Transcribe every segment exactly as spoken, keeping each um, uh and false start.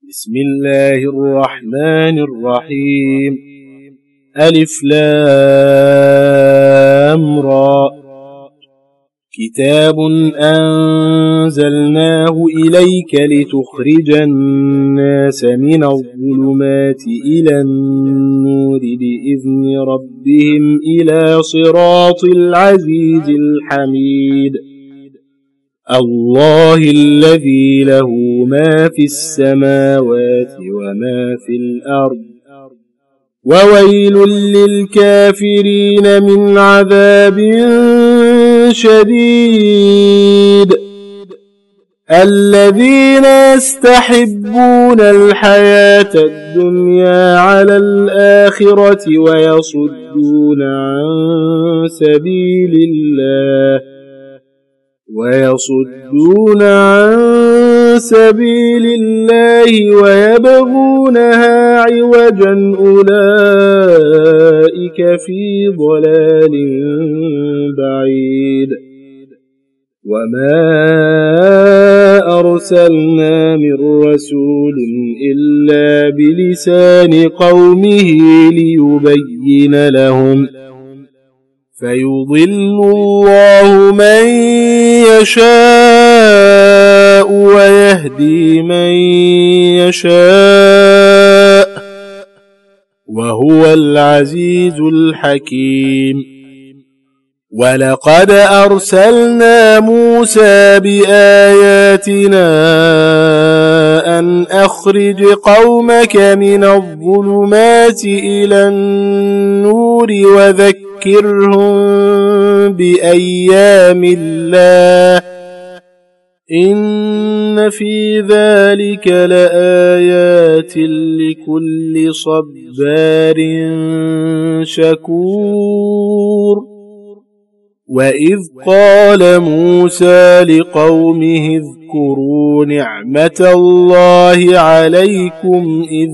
بسم الله الرحمن الرحيم. ألف لام را. كتاب أنزلناه إليك لتخرج الناس من الظلمات إلى النور بإذن ربهم إلى صراط العزيز الحميد. الله الذي له ما في السماوات وما في الأرض، وويل للكافرين من عذاب شديد. الذين يستحبون الحياة الدنيا على الآخرة ويصدون عن سبيل الله ويصدون عن سبيل الله ويبغونها عوجا، أولئك في ضلال بعيد. وما أرسلنا من رسول إلا بلسان قومه ليبين لهم، فيضل الله من يشاء ويهدي من يشاء، وهو العزيز الحكيم. ولقد أرسلنا موسى بآياتنا أن أخرج قومك من الظلمات إلى النور وذكرهم بأيام الله، إن في ذلك لآيات لكل صبار شكور. وإذ قال موسى لقومه اذكروا نعمة الله عليكم إذ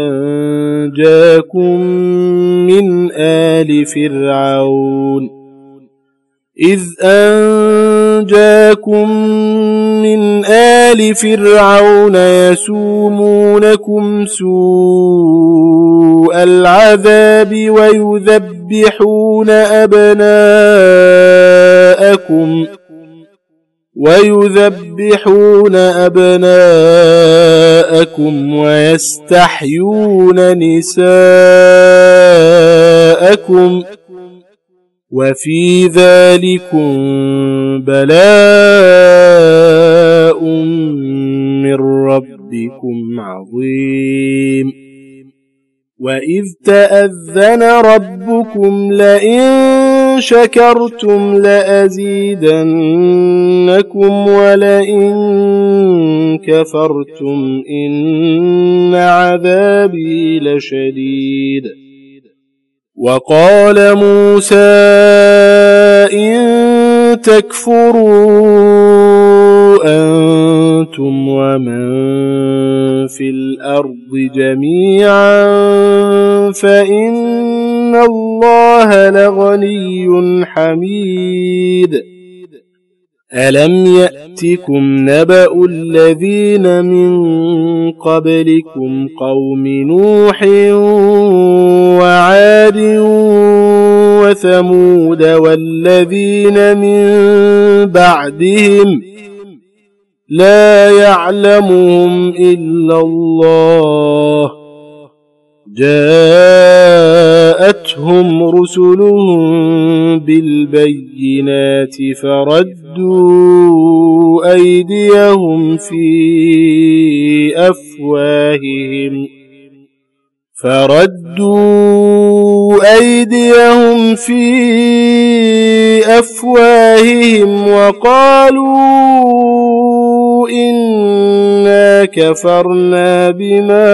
أنجاكم من آل فرعون إذ أنجاكم من آل فرعون يسومونكم سوء العذاب ويذبحون أبناءكم ويذبحون أبناءكم ويستحيون نساءكم، وفي ذلكم بلاء من ربكم عظيم. وإذ تأذن ربكم لئن شكرتم لأزيدنكم ولئن كفرتم إن عذابي لشديد. وقال موسى إن تكفروا أنتم ومن في الأرض جميعا فإن الله لغني حميد. ألم يأتكم نبأ الذين من قبلكم قوم نوح وعاد وثمود والذين من بعدهم لا يعلمهم إلا الله، جاءتهم رسلهم بالبينات فردوا أيديهم في أفواههم فردوا أيديهم في أفواههم وقالوا إنا كفرنا بما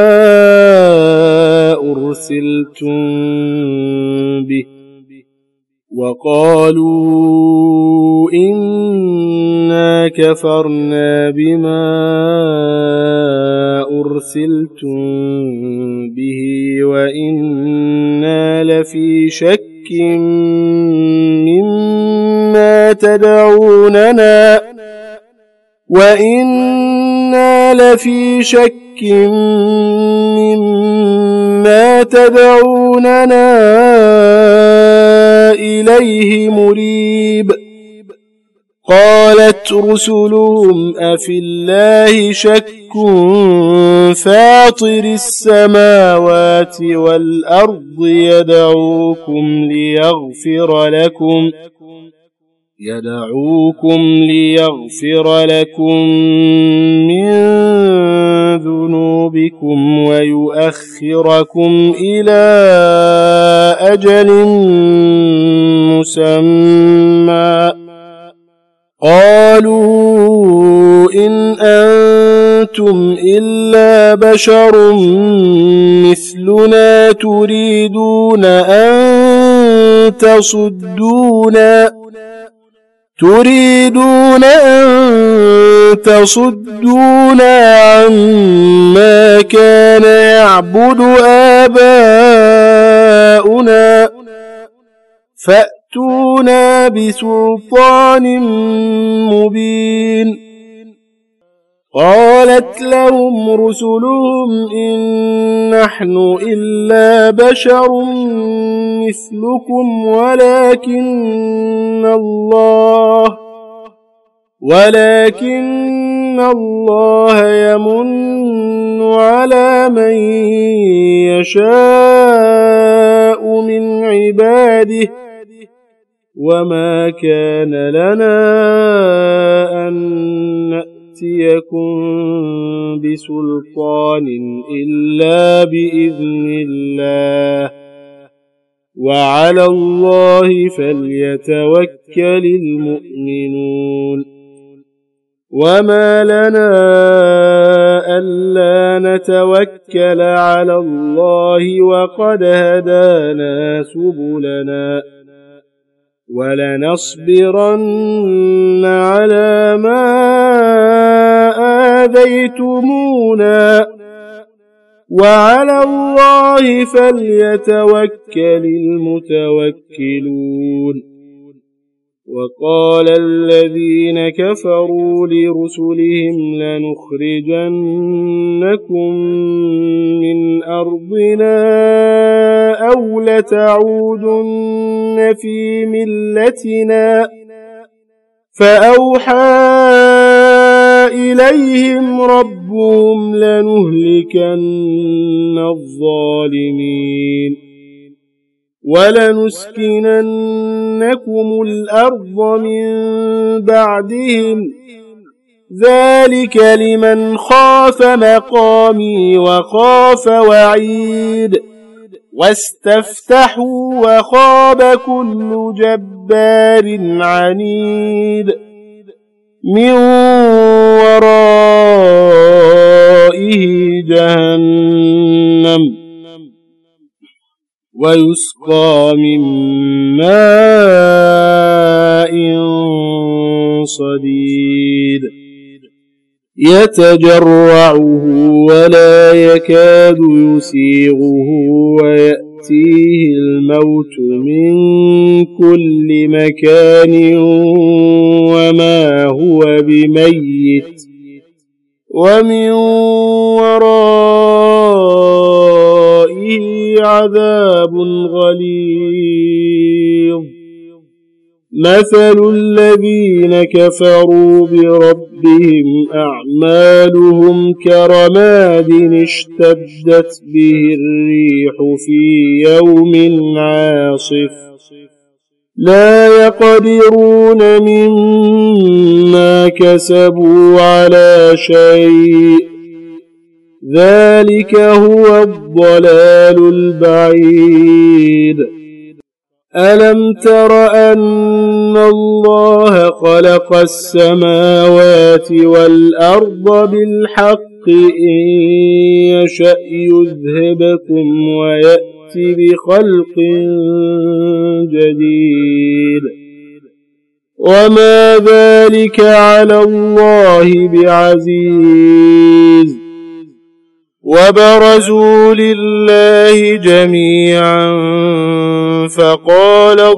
أرسلتم به وقالوا إنا كفرنا بما أرسلتم به وإنا لفي شك مما تدعوننا وإنا لفي شك شك مما تدعوننا إليه مريب. قالت رسلهم أفي الله شك فاطر السماوات والأرض يدعوكم ليغفر لكم يدعوكم ليغفر لكم من ذنوبكم ويؤخركم إلى أجل مسمى. قالوا إن أنتم إلا بشر مثلنا تريدون أن تصدونا تريدون أن تصدونا عما كان يعبد آباؤنا فأتونا بسلطان مبين. قالت لهم رسلهم إن نحن إلا بشر مثلكم ولكن الله ولكن الله يمن على من يشاء من عباده وما كان لنا أن نأتيكم بسلطان إلا بإذن الله وعلى الله فليتوكل المؤمنون. وما لنا ألا نتوكل على الله وقد هدانا سبلنا ولنصبرن على ما آذيتمونا وعلى الله فليتوكل المتوكلون. وقال الذين كفروا لرسلهم لنخرجنكم من أرضنا أو لتعودن في ملتنا فأوحى إليهم ربهم لنهلكن الظالمين ولنسكننكم الأرض من بعدهم ذلك لمن خاف مقامي وخاف وعيد. واستفتحوا وخاب كل جبار عنيد من ورائه جهنم ويسقى من ماء صديد يتجرعه ولا يكاد يسيغه ويأتيه الموت من كل مكان وما هو بميت ومن ورائه عذاب غليظ. مثل الذين كفروا بربهم أعمالهم كرماد اشتدت به الريح في يوم عاصف لا يقدرون مما كسبوا على شيء ذلك هو الضلال البعيد. ألم تر أن الله خلق السماوات والأرض بالحق إن يشأ يذهبكم ويأتي بخلق جديد وما ذلك على الله بعزيز. وبرزوا لله جميعا فقال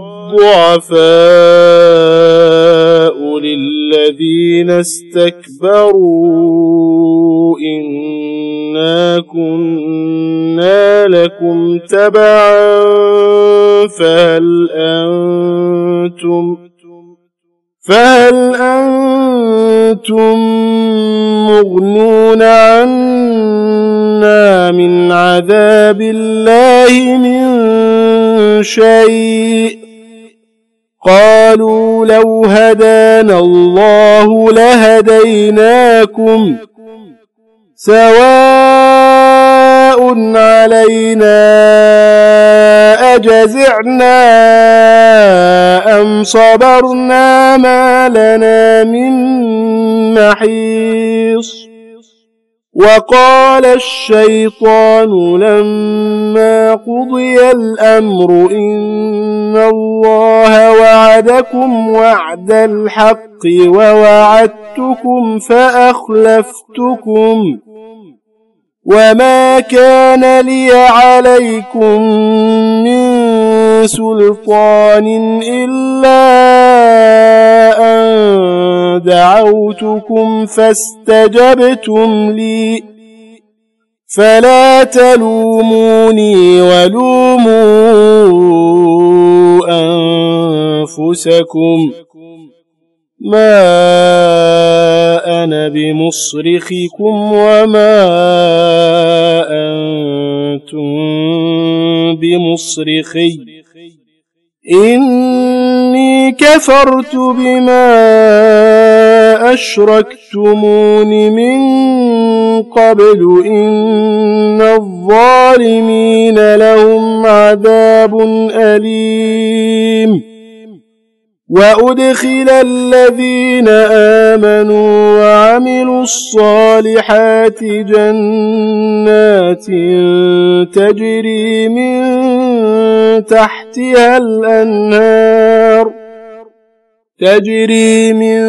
الضعفاء للذين استكبروا إن إنا كنا لكم تبعا فهل أنتم فهل أنتم مغنون عنا من عذاب الله من شيء قالوا لو هدانا الله لهديناكم سواء علينا أجزعنا أم صبرنا ما لنا من محيص وقال الشيطان لما قضي الأمر إن الله وعدكم وعد الحق ووعدتكم فأخلفتكم وما كان لي عليكم من سلطان إلا أن دعوتكم فاستجبتم لي فلا تلوموني ولوموا أنفسكم ما أنا بمصرخكم وما أنتم بمصرخي إني كفرت بما أشركتمون من قبل إن الظالمين لهم عذاب أليم وأدخل الذين آمنوا وعملوا الصالحات جنات تجري من تحتها الأنهار تجري من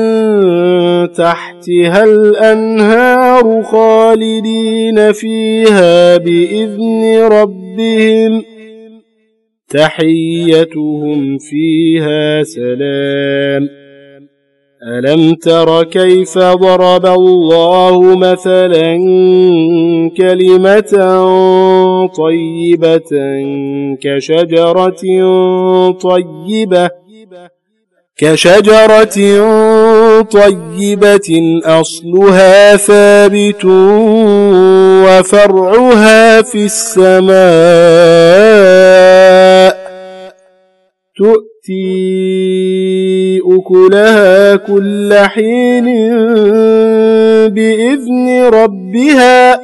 تحتها الأنهار خالدين فيها بإذن ربهم تحيتهم فيها سلام ألم تر كيف ضرب الله مثلا كلمة طيبة كشجرة طيبة كشجرة طيبة أصلها ثابت وفرعها في السماء تؤتي أكلها كل حين بإذن ربها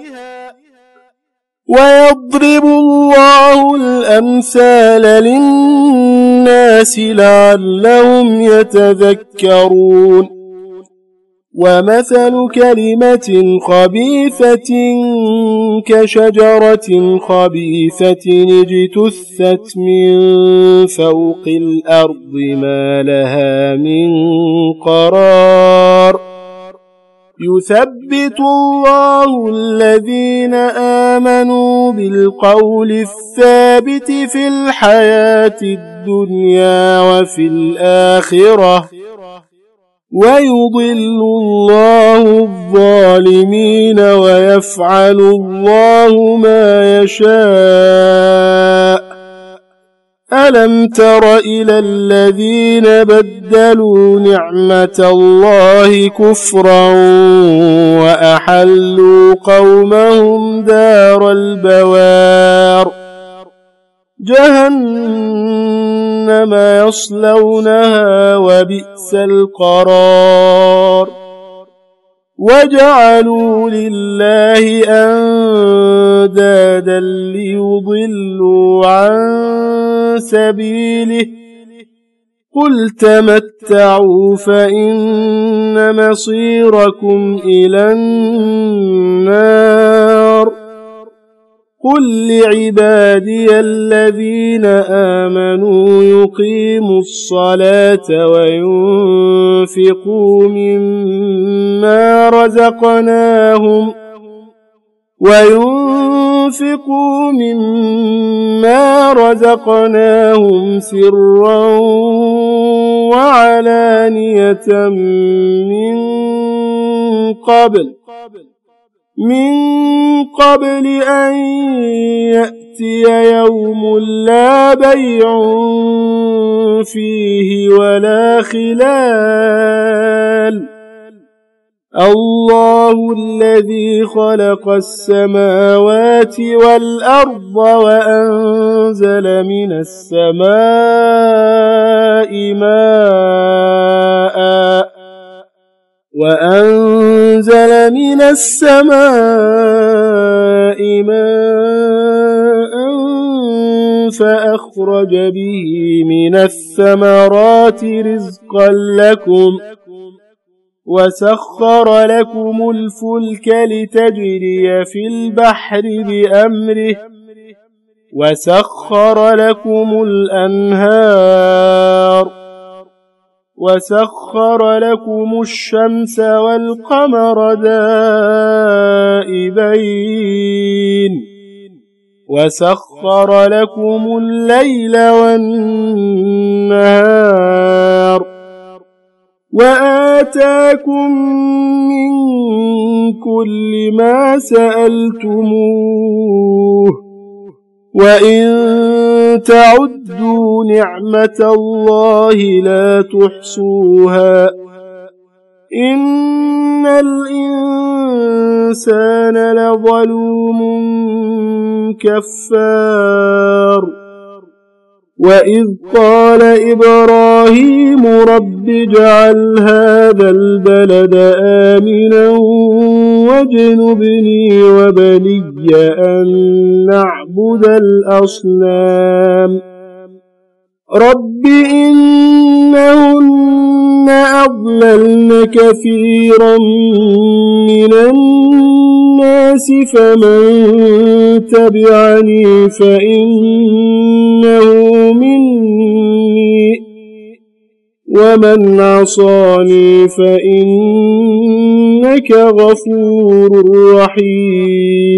ويضرب الله الأمثال للناس لعلهم يتذكرون ومثل كلمة خبيثة كشجرة خبيثة اجتثت من فوق الأرض ما لها من قرار يثبت الله الذين آمنوا بالقول الثابت في الحياة الدنيا وفي الآخرة ويضل الله الظالمين ويفعل الله ما يشاء ألم تر إلى الذين بدلوا نعمة الله كفرا وأحلوا قومهم دار البوار جهنم يصلونها وبئس القرار وجعلوا لله أندادا ليضلوا عن سبيله قل تمتعوا فإن مصيركم إلى النار قل لعبادي الذين آمنوا يقيموا الصلاة وينفقوا مما رزقناهم وينفقوا مما رزقناهم سرا وعلانية من قبل من قبل أن يأتي يوم لا بيع فيه ولا خلال. الله الذي خلق السماوات والأرض وأنزل من السماء ماء وأنزل من السماء ماء فأخرج به من الثمرات رزقا لكم وسخر لكم الفلك لتجري في البحر بأمره وسخر لكم الأنهار وسخر لكم الشمس والقمر دائبين وسخر لكم الليل والنهار وآتاكم من كل ما سألتموه وإن تعدوا نعمة الله لا تحصوها إن الإنسان لظلوم كفار. وإذ قال إبراهيم رب اجعل هذا البلد آمنا واجنبني وبني أن نعبد الأصنام رب إنهن أضللن كثيرا من الناس فمن تبعني فإنه مني ومن عصاني فإنك غفور رحيم.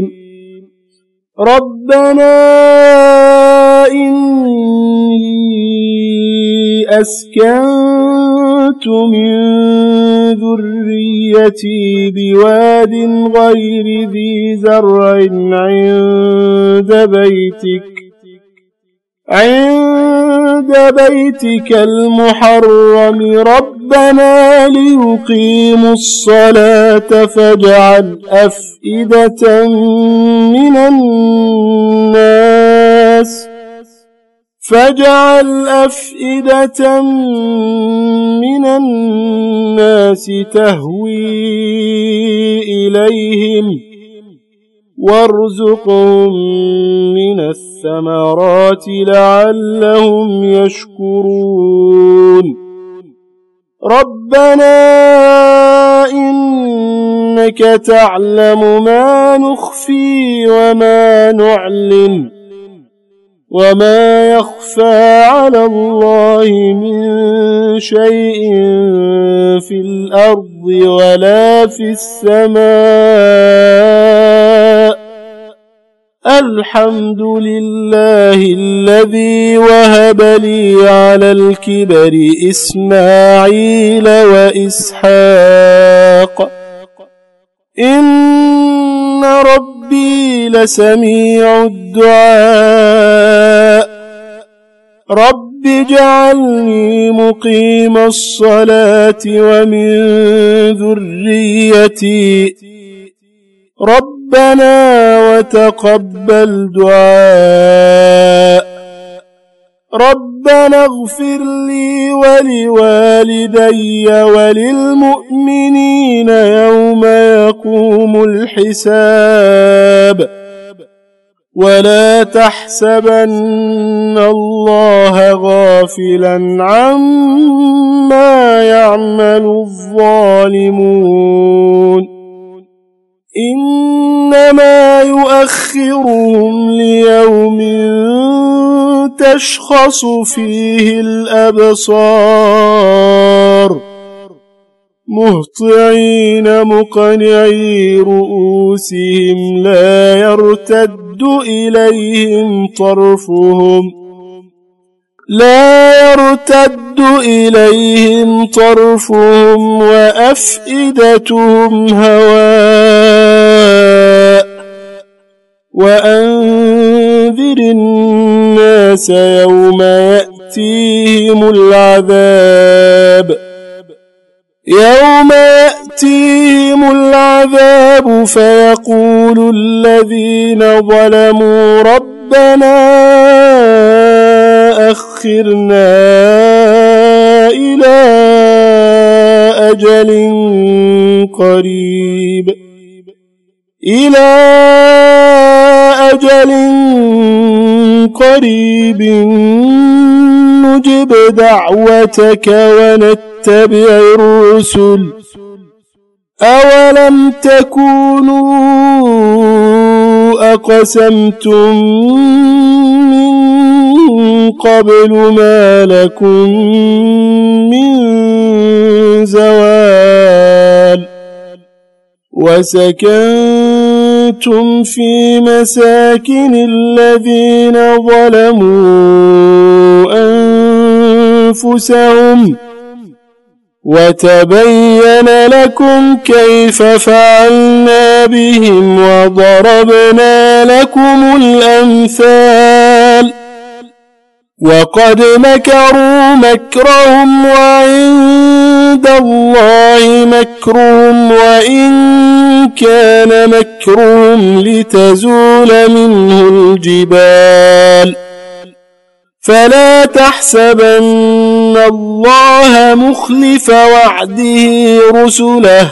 ربنا إني أسكنت من ذريتي بواد غير ذي زرع عند بيتك عند بيتك المحرم ربنا ليقيموا الصلاة فاجعل أفئدة من الناس فاجعل أفئدة من الناس تهوي إليهم وارزقهم من الثمرات لعلهم يشكرون. ربنا إنك تعلم ما نخفي وما نعلن وما يخفى على الله من شيء في الأرض ولا في السماء. الحمد لله الذي وهب لي على الكبر إسماعيل وإسحاق إن ربي لسميع الدعاء. رب اجعلني مقيم الصلاة ومن ذريتي ربنا وتقبل دعاء. ربنا اغفر لي ولوالدي وللمؤمنين يوم يقوم الحساب. ولا تحسبن الله غافلا عما يعمل الظالمون إنما يؤخرهم ليوم تشخص فيه الأبصار مهطعين مقنعي رؤوسهم لا يرتد إليهم طرفهم لا يرتد إليهم طرفهم. طرفهم وأفئدتهم هواء. وأنذر الناس يوم يأتيهم العذاب يوم يأتيهم العذاب فيقول الذين ظلموا ربنا أخرنا إلى أجل قريب إلى أجل قريب نجب دعوتك ونتبع الرسل أولم تكونوا أقسمتم من قبل ما لكم من زوال وسكنتم في مساكن الذين ظلموا أنفسهم وتبين لكم كيف فعلنا بهم وضربنا لكم الأمثال وقد مكروا مكرهم وعند الله مكرهم وإن كان مكرهم لتزول منه الجبال فلا تحسبن الله مخلف وعده رسله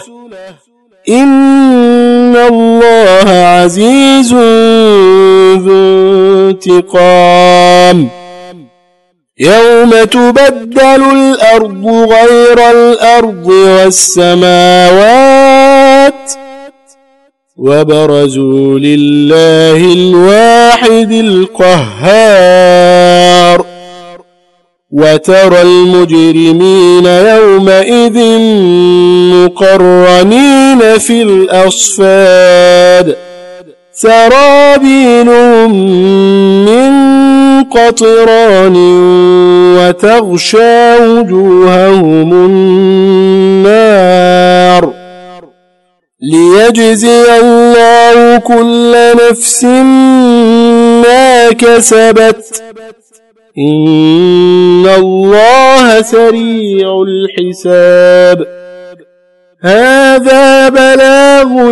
إن الله عزيز ذو انتقام يوم تبدل الأرض غير الأرض والسماوات وبرزوا لله الواحد القهار وترى المجرمين يومئذ مقرنين في الأصفاد سرابيلهم من قطران وتغشى وجوههم النار ليجزي الله كل نفس ما كسبت إن الله سريع الحساب هذا بلاغ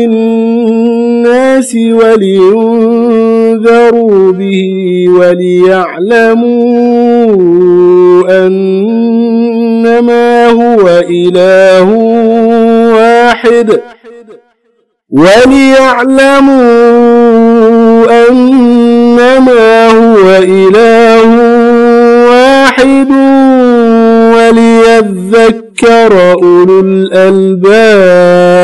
للناس ولينذروا به وليعلموا أنما هو إله واحد وليعلموا أنما هو إله واحد وليذكر أولو الألباب